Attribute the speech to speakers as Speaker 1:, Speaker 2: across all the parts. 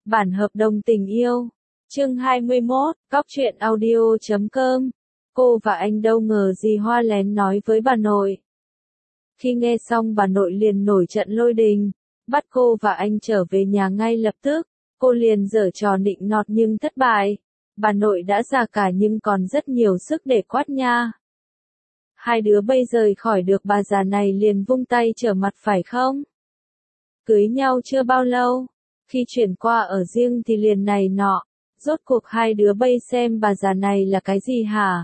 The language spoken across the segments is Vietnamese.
Speaker 1: Bản hợp đồng tình yêu. Chương 21, Cóc truyện audio.com. Cô và anh đâu ngờ gì Hoa lén nói với bà nội. Khi nghe xong bà nội liền nổi trận lôi đình, bắt cô và anh trở về nhà ngay lập tức. Cô liền giở trò nịnh nọt nhưng thất bại. Bà nội đã già cả nhưng còn rất nhiều sức để quát nha. Hai đứa bây rời khỏi được bà già này liền vung tay trở mặt phải không? Cưới nhau chưa bao lâu, khi chuyển qua ở riêng thì liền này nọ, rốt cuộc hai đứa bây xem bà già này là cái gì hả?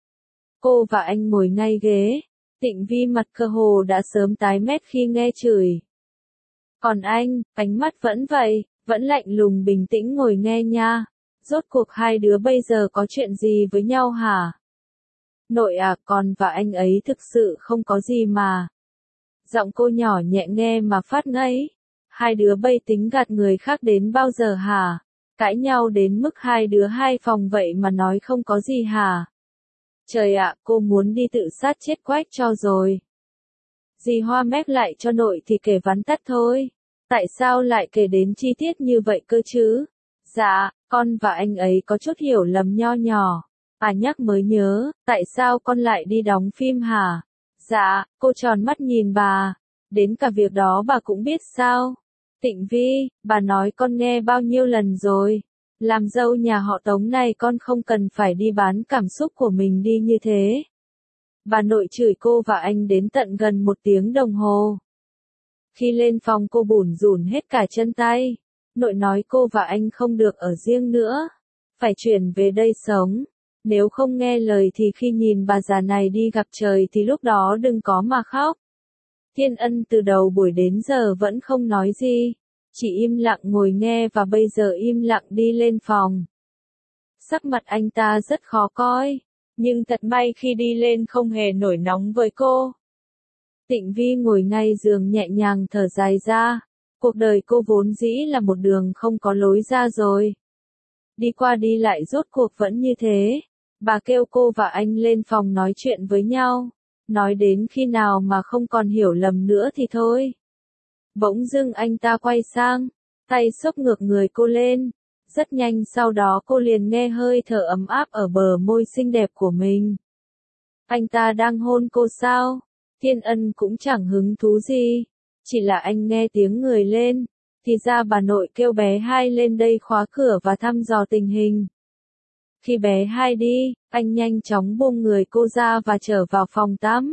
Speaker 1: Cô và anh ngồi ngay ghế, Tịnh Vi mặt cơ hồ đã sớm tái mét khi nghe chửi. Còn anh, ánh mắt vẫn vậy, vẫn lạnh lùng bình tĩnh ngồi nghe nha. Rốt cuộc hai đứa bây giờ có chuyện gì với nhau hả? Nội à, con và anh ấy thực sự không có gì mà. Giọng cô nhỏ nhẹ nghe mà phát ngấy. Hai đứa bây tính gạt người khác đến bao giờ hả? Cãi nhau đến mức hai đứa hai phòng vậy mà nói không có gì hả? Trời ạ, cô muốn đi tự sát chết quách cho rồi. Dì Hoa mép lại cho nội thì kể vắn tắt thôi. Tại sao lại kể đến chi tiết như vậy cơ chứ? Dạ, con và anh ấy có chút hiểu lầm nho nhỏ. À nhắc mới nhớ, tại sao con lại đi đóng phim hả? Dạ, cô tròn mắt nhìn bà. Đến cả việc đó bà cũng biết sao? Tịnh Vi, bà nói con nghe bao nhiêu lần rồi. Làm dâu nhà họ Tống này con không cần phải đi bán cảm xúc của mình đi như thế. Bà nội chửi cô và anh đến tận gần 1 tiếng đồng hồ. Khi lên phòng cô bủn rủn hết cả chân tay. Nội nói cô và anh không được ở riêng nữa. Phải chuyển về đây sống. Nếu không nghe lời thì khi nhìn bà già này đi gặp trời thì lúc đó đừng có mà khóc. Thiên Ân từ đầu buổi đến giờ vẫn không nói gì. Chỉ im lặng ngồi nghe và bây giờ im lặng đi lên phòng. Sắc mặt anh ta rất khó coi. Nhưng thật may khi đi lên không hề nổi nóng với cô. Tịnh Vi ngồi ngay giường nhẹ nhàng thở dài ra. Cuộc đời cô vốn dĩ là một đường không có lối ra rồi. Đi qua đi lại rốt cuộc vẫn như thế. Bà kêu cô và anh lên phòng nói chuyện với nhau. Nói đến khi nào mà không còn hiểu lầm nữa thì thôi. Bỗng dưng anh ta quay sang, tay xốc ngược người cô lên. Rất nhanh sau đó cô liền nghe hơi thở ấm áp ở bờ môi xinh đẹp của mình. Anh ta đang hôn cô sao? Thiên Ân cũng chẳng hứng thú gì. Chỉ là anh nghe tiếng người lên. Thì ra bà nội kêu bé Hai lên đây khóa cửa và thăm dò tình hình. Khi bé Hai đi, anh nhanh chóng buông người cô ra và trở vào phòng tắm.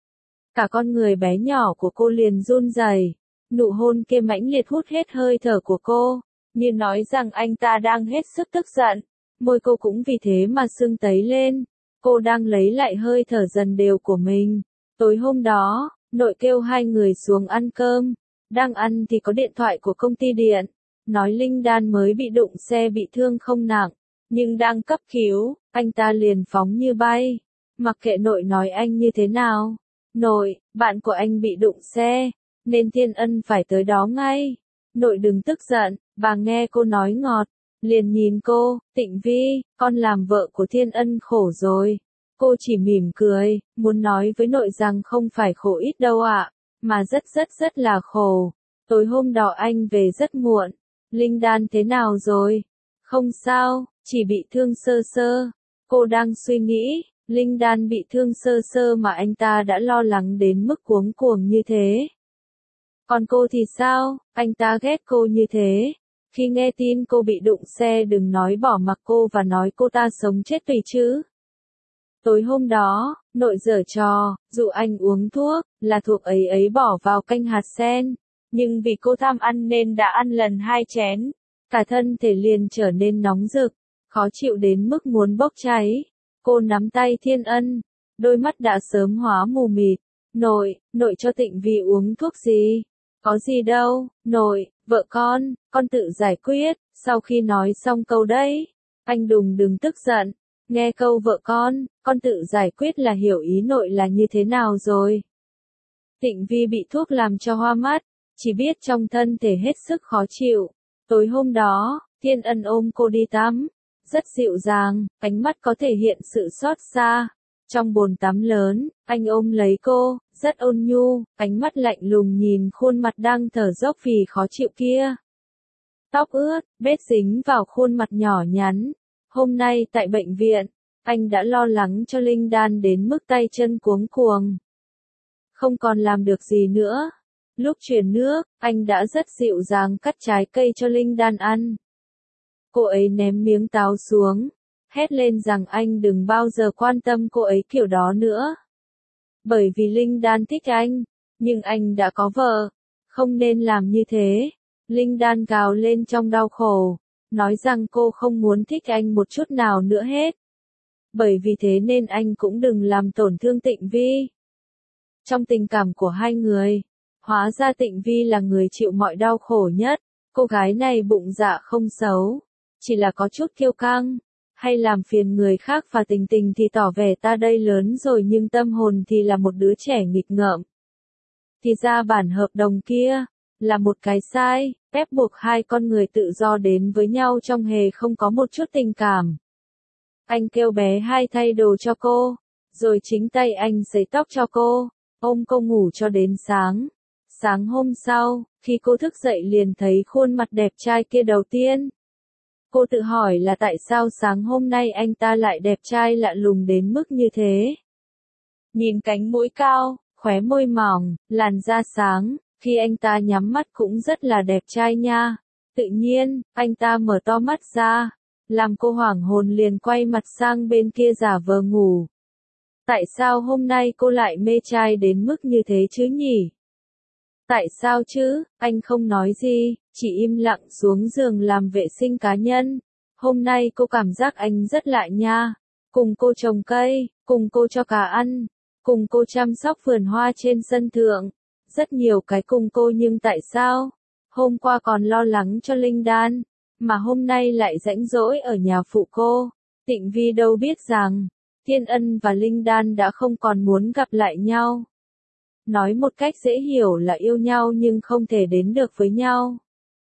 Speaker 1: Cả con người bé nhỏ của cô liền run rẩy. Nụ hôn kia mãnh liệt hút hết hơi thở của cô, như nói rằng anh ta đang hết sức tức giận. Môi cô cũng vì thế mà sưng tấy lên. Cô đang lấy lại hơi thở dần đều của mình. Tối hôm đó, nội kêu hai người xuống ăn cơm. Đang ăn thì có điện thoại của công ty điện. Nói Linh Đan mới bị đụng xe bị thương không nặng, nhưng đang cấp cứu. Anh ta liền phóng như bay. Mặc kệ nội nói anh như thế nào. Nội, bạn của anh bị đụng xe, nên Thiên Ân phải tới đó ngay. Nội đừng tức giận, bà nghe cô nói ngọt. Liền nhìn cô, Tịnh Vi, con làm vợ của Thiên Ân khổ rồi. Cô chỉ mỉm cười, muốn nói với nội rằng không phải khổ ít đâu ạ, mà rất là khổ. Tối hôm đó anh về rất muộn. Linh Đan thế nào rồi? Không sao, chỉ bị thương sơ sơ. Cô đang suy nghĩ, Linh Đan bị thương sơ sơ mà anh ta đã lo lắng đến mức cuống cuồng như thế. Còn cô thì sao? Anh ta ghét cô như thế. Khi nghe tin cô bị đụng xe đừng nói bỏ mặc cô và nói cô ta sống chết tùy chứ. Tối hôm đó, nội giở trò, dụ anh uống thuốc, là thuộc ấy ấy bỏ vào canh hạt sen. Nhưng vì cô tham ăn nên đã ăn lần 2 chén. Cả thân thể liền trở nên nóng rực, khó chịu đến mức muốn bốc cháy. Cô nắm tay Thiên Ân, đôi mắt đã sớm hóa mù mịt. Nội cho Tịnh Vi uống thuốc gì? Có gì đâu, nội, vợ con tự giải quyết. Sau khi nói xong câu đấy, anh đừng tức giận. Nghe câu vợ con tự giải quyết là hiểu ý nội là như thế nào rồi. Tịnh Vi bị thuốc làm cho hoa mắt, chỉ biết trong thân thể hết sức khó chịu. Tối hôm đó, Thiên Ân ôm cô đi tắm. Rất dịu dàng, ánh mắt có thể hiện sự xót xa. Trong bồn tắm lớn, anh ôm lấy cô, rất ôn nhu, ánh mắt lạnh lùng nhìn khuôn mặt đang thở dốc vì khó chịu kia. tóc ướt, vết dính vào khuôn mặt nhỏ nhắn. Hôm nay tại bệnh viện, anh đã lo lắng cho Linh Đan đến mức tay chân cuống cuồng. Không còn làm được gì nữa. Lúc chuyển nước, anh đã rất dịu dàng cắt trái cây cho Linh Đan ăn. Cô ấy ném miếng táo xuống, hét lên rằng anh đừng bao giờ quan tâm cô ấy kiểu đó nữa. Bởi vì Linh Đan thích anh, nhưng anh đã có vợ, không nên làm như thế. Linh Đan gào lên trong đau khổ, nói rằng cô không muốn thích anh một chút nào nữa hết. Bởi vì thế nên anh cũng đừng làm tổn thương Tịnh Vi. Trong tình cảm của hai người, hóa ra Tịnh Vi là người chịu mọi đau khổ nhất. Cô gái này bụng dạ không xấu, chỉ là có chút kiêu căng, hay làm phiền người khác, và tình tình thì tỏ vẻ ta đây lớn rồi nhưng tâm hồn thì là một đứa trẻ nghịch ngợm. Thì ra bản hợp đồng kia là một cái sai, ép buộc hai con người tự do đến với nhau trong hề không có một chút tình cảm. Anh kêu bé Hai thay đồ cho cô, rồi chính tay anh sấy tóc cho cô, ôm cô ngủ cho đến sáng. Sáng hôm sau, khi cô thức dậy liền thấy khuôn mặt đẹp trai kia đầu tiên. Cô tự hỏi là tại sao sáng hôm nay anh ta lại đẹp trai lạ lùng đến mức như thế. Nhìn cánh mũi cao, khóe môi mỏng, làn da sáng, khi anh ta nhắm mắt cũng rất là đẹp trai nha. Tự nhiên, anh ta mở to mắt ra, làm cô hoảng hồn liền quay mặt sang bên kia giả vờ ngủ. Tại sao hôm nay cô lại mê trai đến mức như thế chứ nhỉ? Tại sao chứ? Anh không nói gì, chỉ im lặng xuống giường làm vệ sinh cá nhân. Hôm nay cô cảm giác anh rất lạ nha. Cùng cô trồng cây, cùng cô cho cá ăn, cùng cô chăm sóc vườn hoa trên sân thượng. Rất nhiều cái cùng cô, nhưng tại sao? Hôm qua còn lo lắng cho Linh Đan, mà hôm nay lại rãnh rỗi ở nhà phụ cô. Tịnh Vi đâu biết rằng, Thiên Ân và Linh Đan đã không còn muốn gặp lại nhau. Nói một cách dễ hiểu là yêu nhau nhưng không thể đến được với nhau.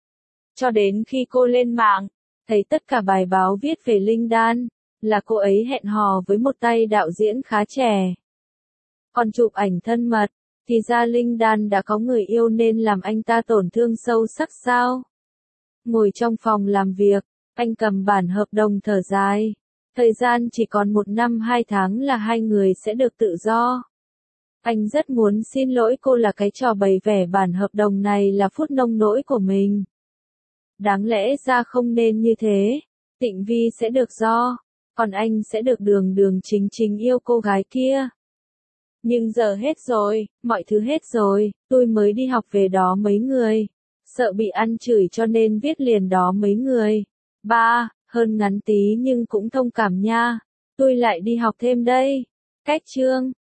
Speaker 1: Cho đến khi cô lên mạng, thấy tất cả bài báo viết về Linh Đan, là cô ấy hẹn hò với một tay đạo diễn khá trẻ. Còn chụp ảnh thân mật, thì ra Linh Đan đã có người yêu nên làm anh ta tổn thương sâu sắc sao? Ngồi trong phòng làm việc, anh cầm bản hợp đồng thở dài. Thời gian chỉ còn 1 năm 2 tháng là hai người sẽ được tự do. Anh rất muốn xin lỗi cô là cái trò bày vẽ bản hợp đồng này là phút nông nỗi của mình. Đáng lẽ ra không nên như thế. Tịnh Vi sẽ được do, còn anh sẽ được đường đường chính chính yêu cô gái kia. Nhưng giờ hết rồi, mọi thứ hết rồi, tôi mới đi học về đó mấy người. Sợ bị ăn chửi cho nên viết liền đó mấy người. Ba, hơn ngắn tí nhưng cũng thông cảm nha. Tôi lại đi học thêm đây. Cách chương